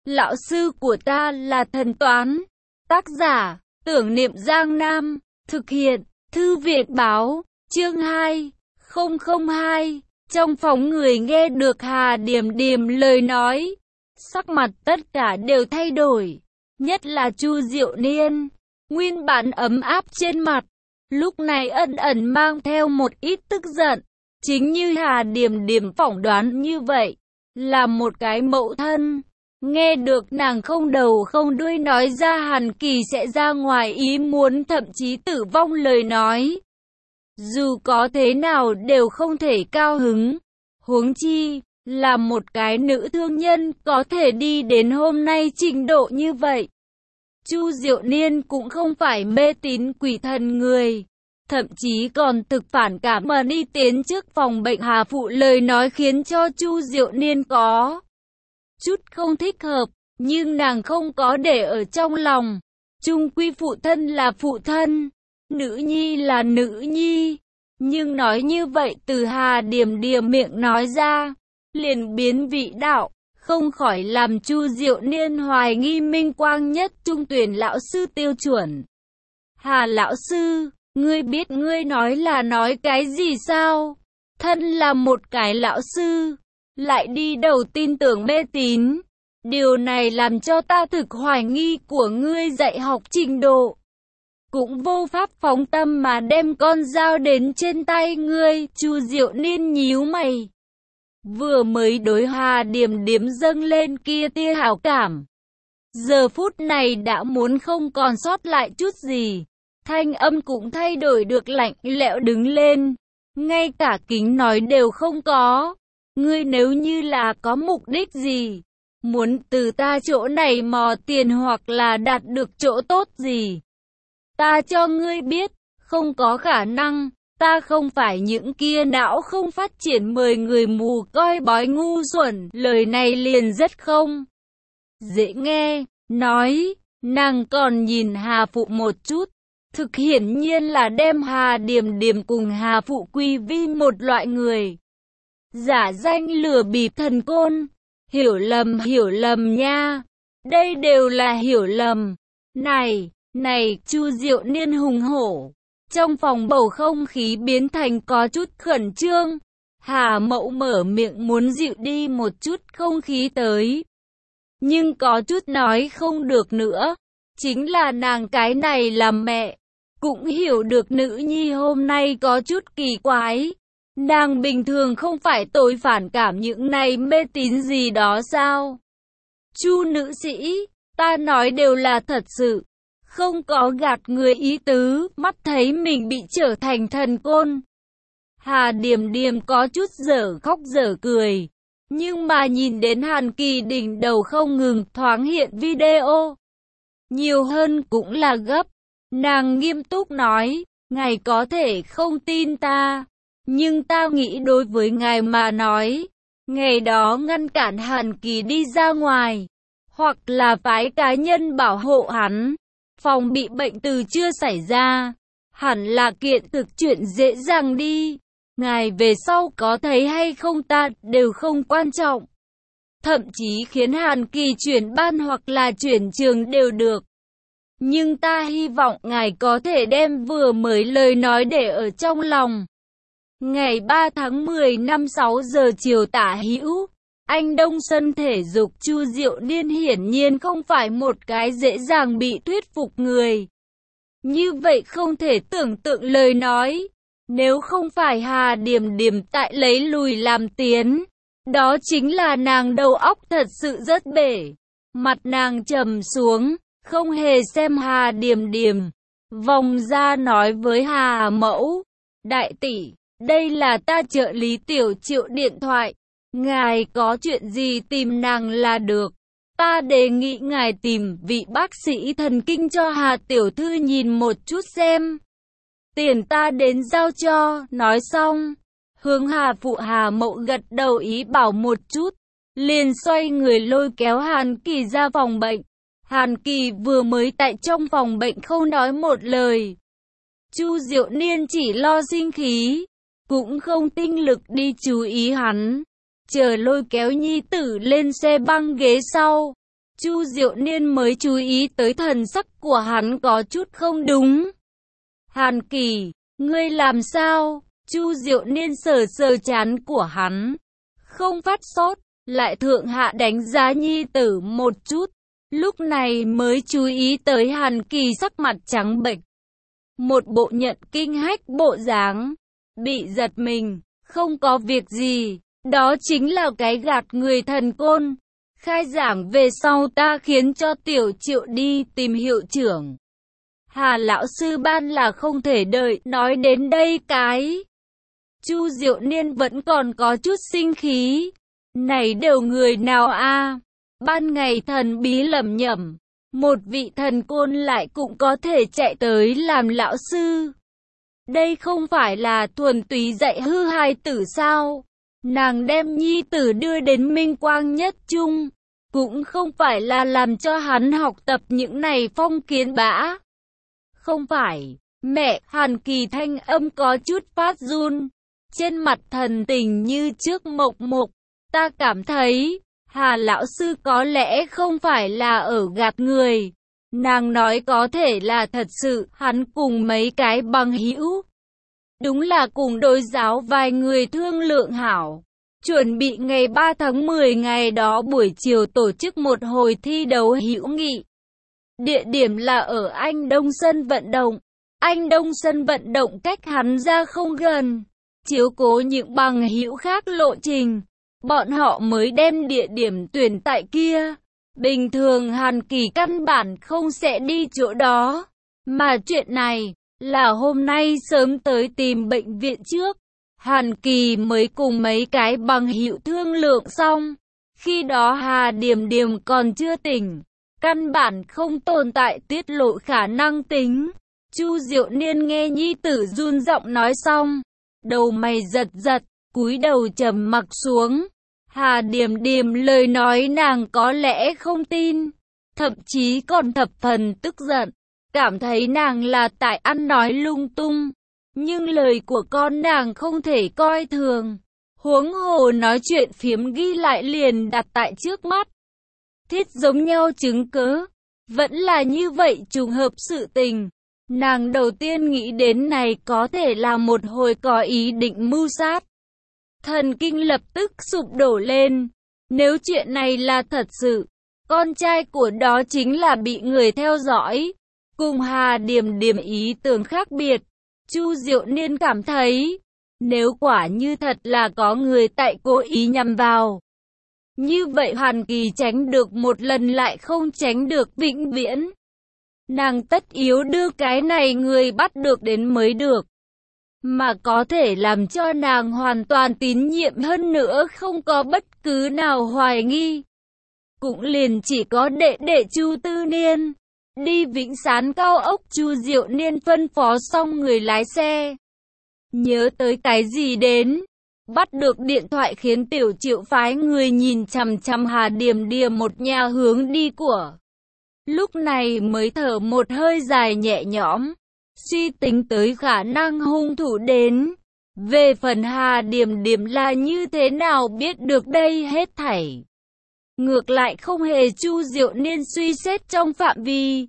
Lão sư của ta là thần toán. Tác giả, Tưởng Niệm Giang Nam. Thực hiện, Thư viện báo, chương 2002. Trong phòng người nghe được Hà Điềm Điềm lời nói, sắc mặt tất cả đều thay đổi. Nhất là Chu Diệu Niên, nguyên bản ấm áp trên mặt, lúc này ẩn ẩn mang theo một ít tức giận. Chính như Hà Điềm Điềm phỏng đoán như vậy, là một cái mẫu thân. Nghe được nàng không đầu không đuôi nói ra Hàn Kỳ sẽ ra ngoài ý muốn thậm chí tử vong lời nói, dù có thế nào đều không thể cao hứng. Huống chi, là một cái nữ thương nhân có thể đi đến hôm nay trình độ như vậy. Chu Diệu Niên cũng không phải mê tín quỷ thần người, thậm chí còn thực phản cảm mà đi tiến trước phòng bệnh Hà Phụ lời nói khiến cho Chu Diệu Niên có chút không thích hợp, nhưng nàng không có để ở trong lòng. Chung quy phụ thân là phụ thân, nữ nhi là nữ nhi. Nhưng nói như vậy từ Hà Điềm Điềm miệng nói ra, liền biến vị đạo, không khỏi làm Chu Diệu Niên hoài nghi Minh Quang Nhất Trung tuyển lão sư tiêu chuẩn. Hà lão sư, ngươi biết ngươi nói là nói cái gì sao? Thân là một cái lão sư, lại đi đầu tin tưởng mê tín. Điều này làm cho ta thực hoài nghi của ngươi dạy học trình độ. Cũng vô pháp phóng tâm mà đem con dao đến trên tay ngươi. Chu Diệu Niên nhíu mày. Vừa mới đối Hà Điềm Điềm dâng lên kia tia hảo cảm, giờ phút này đã muốn không còn sót lại chút gì. Thanh âm cũng thay đổi được lạnh lẽo đứng lên. Ngay cả kính nói đều không có. Ngươi nếu như là có mục đích gì, muốn từ ta chỗ này mò tiền hoặc là đạt được chỗ tốt gì, ta cho ngươi biết, không có khả năng. Ta không phải những kia não không phát triển mời người mù coi bói ngu xuẩn. Lời này liền rất không dễ nghe. Nói, nàng còn nhìn Hà Phụ một chút. Thực hiển nhiên là đem Hà Điềm Điềm cùng Hà Phụ quy vi một loại người. Giả danh lừa bịp thần côn. Hiểu lầm nha. Đây đều là hiểu lầm. Này, Chu Diệu Niên hùng hổ. Trong phòng bầu không khí biến thành có chút khẩn trương. Hà Mậu mở miệng muốn dịu đi một chút không khí tới, nhưng có chút nói không được nữa. Chính là nàng cái này làm mẹ, cũng hiểu được nữ nhi hôm nay có chút kỳ quái. Nàng bình thường không phải tội phản cảm những này mê tín gì đó sao? Chu nữ sĩ, ta nói đều là thật sự, không có gạt người ý tứ. Mắt thấy mình bị trở thành thần côn, Hà Điềm Điềm có chút dở khóc dở cười. Nhưng mà nhìn đến Hàn Kỳ đỉnh đầu không ngừng thoáng hiện video, nhiều hơn cũng là gấp. Nàng nghiêm túc nói, ngài có thể không tin ta, nhưng ta nghĩ đối với ngài mà nói, ngày đó ngăn cản Hàn Kỳ đi ra ngoài, hoặc là phái cá nhân bảo hộ hắn, phòng bị bệnh từ chưa xảy ra, hẳn là kiện thực chuyện dễ dàng đi. Ngài về sau có thấy hay không ta đều không quan trọng. Thậm chí khiến Hàn Kỳ chuyển ban hoặc là chuyển trường đều được. Nhưng ta hy vọng ngài có thể đem vừa mới lời nói để ở trong lòng. Ngày 3 tháng 10 năm 6 giờ chiều tả hữu, anh Đông Sân thể dục. Chu Diệu Niên hiển nhiên không phải một cái dễ dàng bị thuyết phục người. Như vậy không thể tưởng tượng lời nói. Nếu không phải Hà Điềm Điềm tại lấy lùi làm tiến, đó chính là nàng đầu óc thật sự rất bể. Mặt nàng trầm xuống, không hề xem Hà Điềm Điềm, vòng ra nói với Hà Mẫu, đại tỷ, đây là ta trợ lý Tiểu Triệu điện thoại, ngài có chuyện gì tìm nàng là được. Ta đề nghị ngài tìm vị bác sĩ thần kinh cho Hà tiểu thư nhìn một chút xem. Tiền ta đến giao cho. Nói xong, hướng Hà Phụ Hà Mậu gật đầu ý bảo một chút, liền xoay người lôi kéo Hàn Kỳ ra phòng bệnh. Hàn Kỳ vừa mới tại trong phòng bệnh không nói một lời. Chu Diệu Niên chỉ lo sinh khí, cũng không tinh lực đi chú ý hắn. Chờ lôi kéo nhi tử lên xe băng ghế sau, Chu Diệu Niên mới chú ý tới thần sắc của hắn có chút không đúng. Hàn Kỳ, ngươi làm sao? Chu Diệu Niên sờ sờ trán của hắn, không phát sốt, lại thượng hạ đánh giá nhi tử một chút, lúc này mới chú ý tới Hàn Kỳ sắc mặt trắng bệch, một bộ nhận kinh hách bộ dáng, bị giật mình, không có việc gì, đó chính là cái gạt người thần côn. Khai giảng về sau ta khiến cho Tiểu Triệu đi tìm hiệu trưởng. Hà lão sư ban là không thể đợi, nói đến đây Chu Diệu Niên vẫn còn có chút sinh khí. Này đều người nào a? Ban ngày thần bí lẩm nhẩm, một vị thần côn lại cũng có thể chạy tới làm lão sư. Đây không phải là thuần túy dạy hư hài tử sao? Nàng đem nhi tử đưa đến minh quang nhất trung, cũng không phải là làm cho hắn học tập những này phong kiến bã. Không phải, mẹ. Hàn Kỳ thanh âm có chút phát run, trên mặt thần tình như trước mộc mộc. Ta cảm thấy, Hà lão sư có lẽ không phải là ở gạt người. Nàng nói có thể là thật sự, hắn cùng mấy cái bằng hữu. Đúng là cùng đối giáo vài người thương lượng hảo. Chuẩn bị ngày 3 tháng 10 ngày đó buổi chiều tổ chức một hồi thi đấu hữu nghị. Địa điểm là ở Anh Đông sân vận động. Anh Đông sân vận động cách hắn ra không gần. Chiếu cố những bằng hữu khác lộ trình, bọn họ mới đem địa điểm tuyển tại kia. Bình thường Hàn Kỳ căn bản không sẽ đi chỗ đó. Mà chuyện này là hôm nay sớm tới tìm bệnh viện trước. Hàn Kỳ mới cùng mấy cái bằng hữu thương lượng xong. Khi đó Hà Điềm Điềm còn chưa tỉnh, căn bản không tồn tại tiết lộ khả năng tính. Chu Diệu Niên nghe nhi tử run giọng nói xong, đầu mày giật giật, cúi đầu trầm mặc xuống. Hà Điềm Điềm lời nói nàng có lẽ không tin, thậm chí còn thập phần tức giận, cảm thấy nàng là tại ăn nói lung tung. Nhưng lời của con nàng không thể coi thường, huống hồ nói chuyện phiếm ghi lại liền đặt tại trước mắt. Thiết giống nhau chứng cớ, vẫn là như vậy trùng hợp sự tình. Nàng đầu tiên nghĩ đến này có thể là một hồi có ý định mưu sát. Thần kinh lập tức sụp đổ lên. Nếu chuyện này là thật sự, con trai của đó chính là bị người theo dõi. Cùng Hà Điềm Điềm ý tưởng khác biệt. Chu Diệu Niên cảm thấy, nếu quả như thật là có người tại cố ý nhằm vào, như vậy Hàn Kỳ tránh được một lần lại không tránh được vĩnh viễn. Nàng tất yếu đưa cái này người bắt được đến mới được. Mà có thể làm cho nàng hoàn toàn tín nhiệm hơn nữa không có bất cứ nào hoài nghi. Cũng liền chỉ có đệ Chu Tư Niên. Đi Vĩnh Sán cao ốc. Chu Diệu Niên phân phó xong người lái xe. Nhớ tới cái gì đến. Bắt được điện thoại khiến Tiểu Triệu phái người nhìn chằm chằm Hà Điềm Điềm một nhà hướng đi của. Lúc này mới thở một hơi dài nhẹ nhõm. Suy tính tới khả năng hung thủ đến. Về phần Hà Điềm Điềm là như thế nào biết được đây hết thảy. Ngược lại không hề Chu Diệu Niên suy xét trong phạm vi.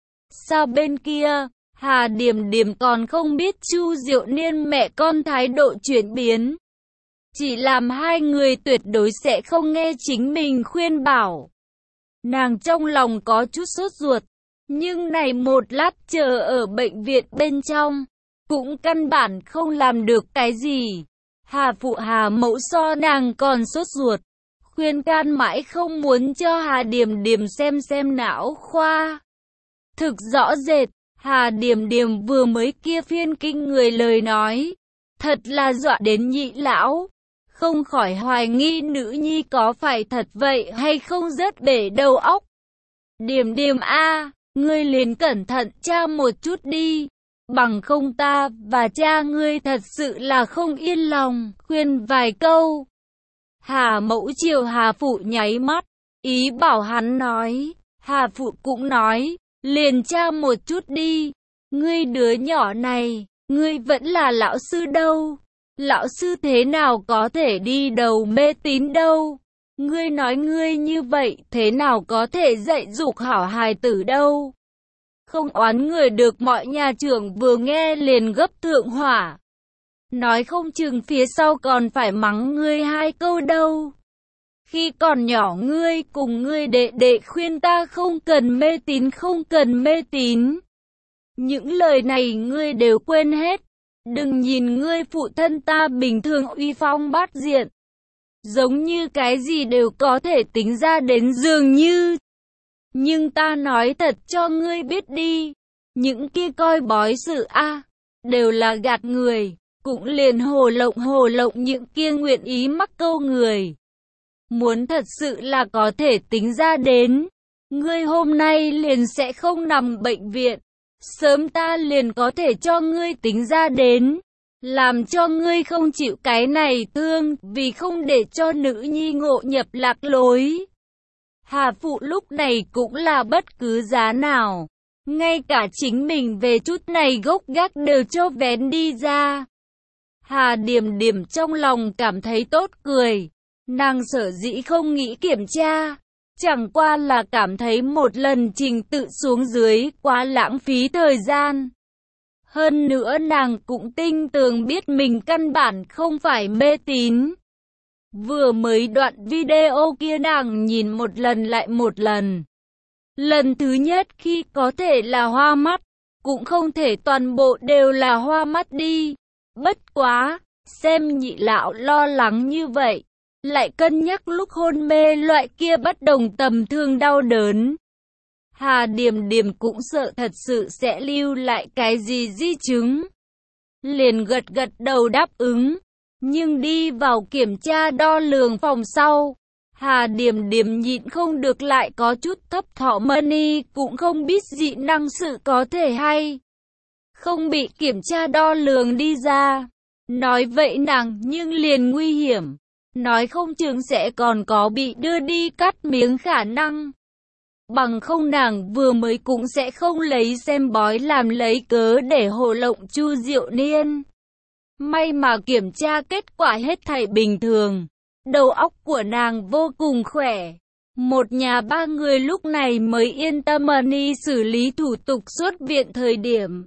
Sao bên kia, Hà Điềm Điềm còn không biết Chu Diệu Niên mẹ con thái độ chuyển biến. Chỉ làm hai người tuyệt đối sẽ không nghe chính mình khuyên bảo. Nàng trong lòng có chút sốt ruột, nhưng này một lát chờ ở bệnh viện bên trong, cũng căn bản không làm được cái gì. Hà phụ Hà mẫu so nàng còn sốt ruột, khuyên can mãi không muốn cho Hà Điềm Điềm xem não khoa. Thực rõ rệt, Hà Điềm Điềm vừa mới kia phiên kinh người lời nói, thật là dọa đến nhị lão. Không khỏi hoài nghi nữ nhi có phải thật vậy hay không rớt bể đầu óc. Điềm Điềm a, ngươi liền cẩn thận cha một chút đi, bằng không ta và cha ngươi thật sự là không yên lòng, khuyên vài câu. Hà mẫu chiều Hà phụ nháy mắt, ý bảo hắn nói. Hà phụ cũng nói, liền cha một chút đi, ngươi đứa nhỏ này, ngươi vẫn là lão sư đâu. Lão sư thế nào có thể đi đầu mê tín đâu. Ngươi nói ngươi như vậy, thế nào có thể dạy dục hảo hài tử đâu. Không oán người được, mọi nhà trưởng vừa nghe liền gấp thượng hỏa. Nói không chừng phía sau còn phải mắng ngươi 2 câu đâu. Khi còn nhỏ ngươi cùng ngươi đệ đệ khuyên ta không cần mê tín, không cần mê tín. Những lời này ngươi đều quên hết. Đừng nhìn ngươi phụ thân ta bình thường uy phong bát diện, giống như cái gì đều có thể tính ra đến dường như. Nhưng ta nói thật cho ngươi biết đi, những kia coi bói sự đều là gạt người, cũng liền hồ lộng những kia nguyện ý mắc câu người. Muốn thật sự là có thể tính ra đến, ngươi hôm nay liền sẽ không nằm bệnh viện. Sớm ta liền có thể cho ngươi tính ra đến, làm cho ngươi không chịu cái này thương, vì không để cho nữ nhi ngộ nhập lạc lối. Hà phụ lúc này cũng là bất cứ giá nào, ngay cả chính mình về chút này gốc gác đều cho vén đi ra. Hà Điềm Điềm trong lòng cảm thấy tốt cười, nàng sở dĩ không nghĩ kiểm tra, chẳng qua là cảm thấy một lần trình tự xuống dưới quá lãng phí thời gian. Hơn nữa nàng cũng tinh tường biết mình căn bản không phải mê tín. Vừa mới đoạn video kia nàng nhìn một lần lại một lần. Lần thứ nhất khi có thể là hoa mắt, cũng không thể toàn bộ đều là hoa mắt đi. Bất quá, xem nhị lão lo lắng như vậy, lại cân nhắc lúc hôn mê loại kia bất đồng tầm thường đau đớn. Hà Điềm Điềm cũng sợ thật sự sẽ lưu lại cái gì di chứng. Liền gật gật đầu đáp ứng. Nhưng đi vào kiểm tra đo lường phòng sau, Hà Điềm Điềm nhịn không được lại có chút thấp thỏm, Mani cũng không biết dị năng sự có thể hay không bị kiểm tra đo lường đi ra. Nói vậy nàng nhưng liền nguy hiểm, nói không chừng sẽ còn có bị đưa đi cắt miếng khả năng. Bằng không nàng vừa mới cũng sẽ không lấy xem bói làm lấy cớ để hồ lộng Chu Diệu Niên. May mà kiểm tra kết quả hết thảy bình thường, đầu óc của nàng vô cùng khỏe. Một nhà 3 người lúc này mới yên tâm đi xử lý thủ tục xuất viện thời điểm.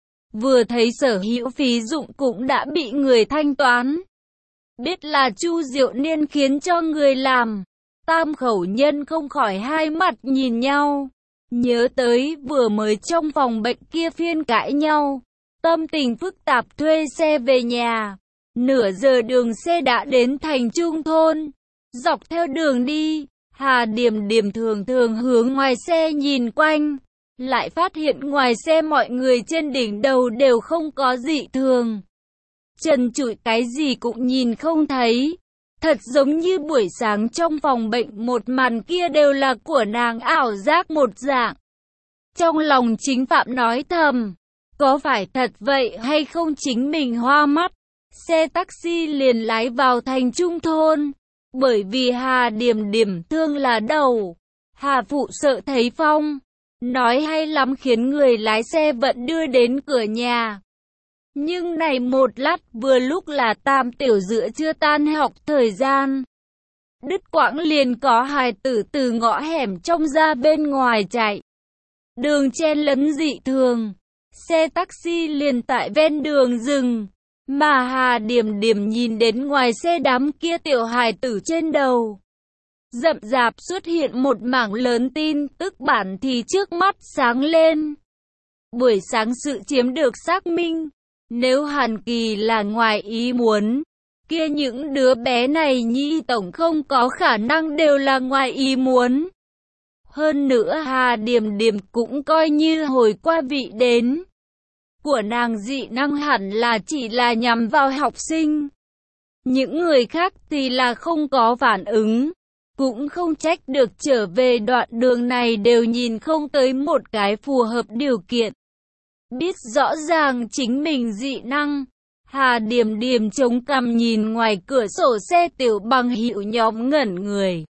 Vừa thấy sở hữu phí dụng cũng đã bị người thanh toán. Biết là Chu Diệu Niên khiến cho người làm, tam khẩu nhân không khỏi hai mặt nhìn nhau. Nhớ tới vừa mới trong phòng bệnh kia phiên cãi nhau, tâm tình phức tạp thuê xe về nhà. Nửa giờ đường xe đã đến thành trung thôn. Dọc theo đường đi, Hà Điềm Điềm thường thường hướng ngoài xe nhìn quanh, lại phát hiện ngoài xe mọi người trên đỉnh đầu đều không có dị thường. Trần trụi cái gì cũng nhìn không thấy. Thật giống như buổi sáng trong phòng bệnh một màn kia đều là của nàng ảo giác một dạng. Trong lòng Chính Phạm nói thầm, có phải thật vậy hay không chính mình hoa mắt. Xe taxi liền lái vào thành trung thôn. Bởi vì Hà Điềm Điềm thương là đầu, Hà phụ sợ thấy phong, nói hay lắm khiến người lái xe vẫn đưa đến cửa nhà. Nhưng này một lát vừa lúc là tam tiểu giữa chưa tan học thời gian. Đứt quãng liền có hài tử từ ngõ hẻm trong ra bên ngoài chạy. Đường chen lấn dị thường, xe taxi liền tại ven đường dừng. Mà Hà Điềm Điềm nhìn đến ngoài xe đám kia tiểu hài tử trên đầu. Rậm rạp xuất hiện một mảng lớn tin tức bản thì trước mắt sáng lên. Buổi sáng sự chiếm được xác minh. Nếu Hàn Kỳ là ngoài ý muốn, kia những đứa bé này nhi tổng không có khả năng đều là ngoài ý muốn. Hơn nữa Hà Điềm Điềm cũng coi như hồi qua vị đến. Của nàng dị năng hẳn là chỉ là nhằm vào học sinh. Những người khác thì là không có phản ứng. Cũng không trách được trở về đoạn đường này đều nhìn không tới một cái phù hợp điều kiện. Biết rõ ràng chính mình dị năng, Hà Điềm Điềm chống cằm nhìn ngoài cửa sổ xe Tiểu Bằng Hữu nhóm ngẩn người.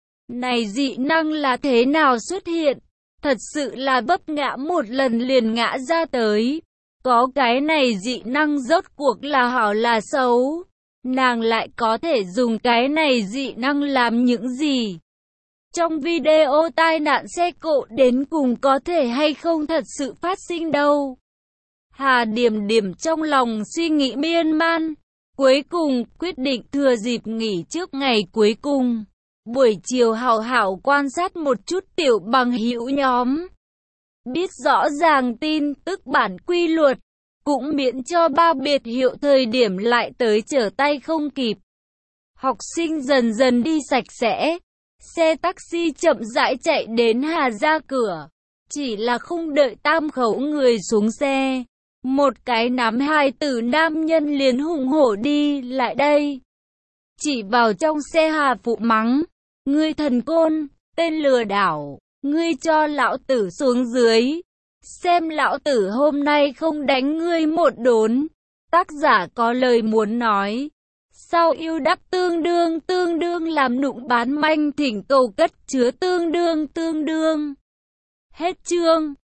Này dị năng là thế nào xuất hiện? Thật sự là vấp ngã một lần liền ngã ra tới. Có cái này dị năng rốt cuộc là hảo là xấu? nàng lại có thể dùng cái này dị năng làm những gì? Trong video tai nạn xe cộ đến cùng có thể hay không thật sự phát sinh đâu? Hà Điểm Điểm trong lòng suy nghĩ miên man, cuối cùng quyết định thừa dịp nghỉ trước ngày cuối cùng, buổi chiều hào hảo quan sát một chút tiểu bằng hữu nhóm. Biết rõ ràng tin tức bản quy luật, cũng miễn cho ba biệt hiệu thời điểm lại tới trở tay không kịp. Học sinh dần dần đi sạch sẽ, xe taxi chậm rãi chạy đến Hà ra cửa, chỉ là không đợi tam khẩu người xuống xe. Một cái nắm hai tử nam nhân liền hùng hổ đi lại đây. Chỉ vào trong xe Hà phụ mắng, ngươi thần côn, tên lừa đảo, ngươi cho lão tử xuống dưới. Xem lão tử hôm nay không đánh ngươi một đốn. Tác giả có lời muốn nói. Sau yêu đắp tương đương làm nụng bán manh thỉnh cầu cất chứa tương đương. Hết chương.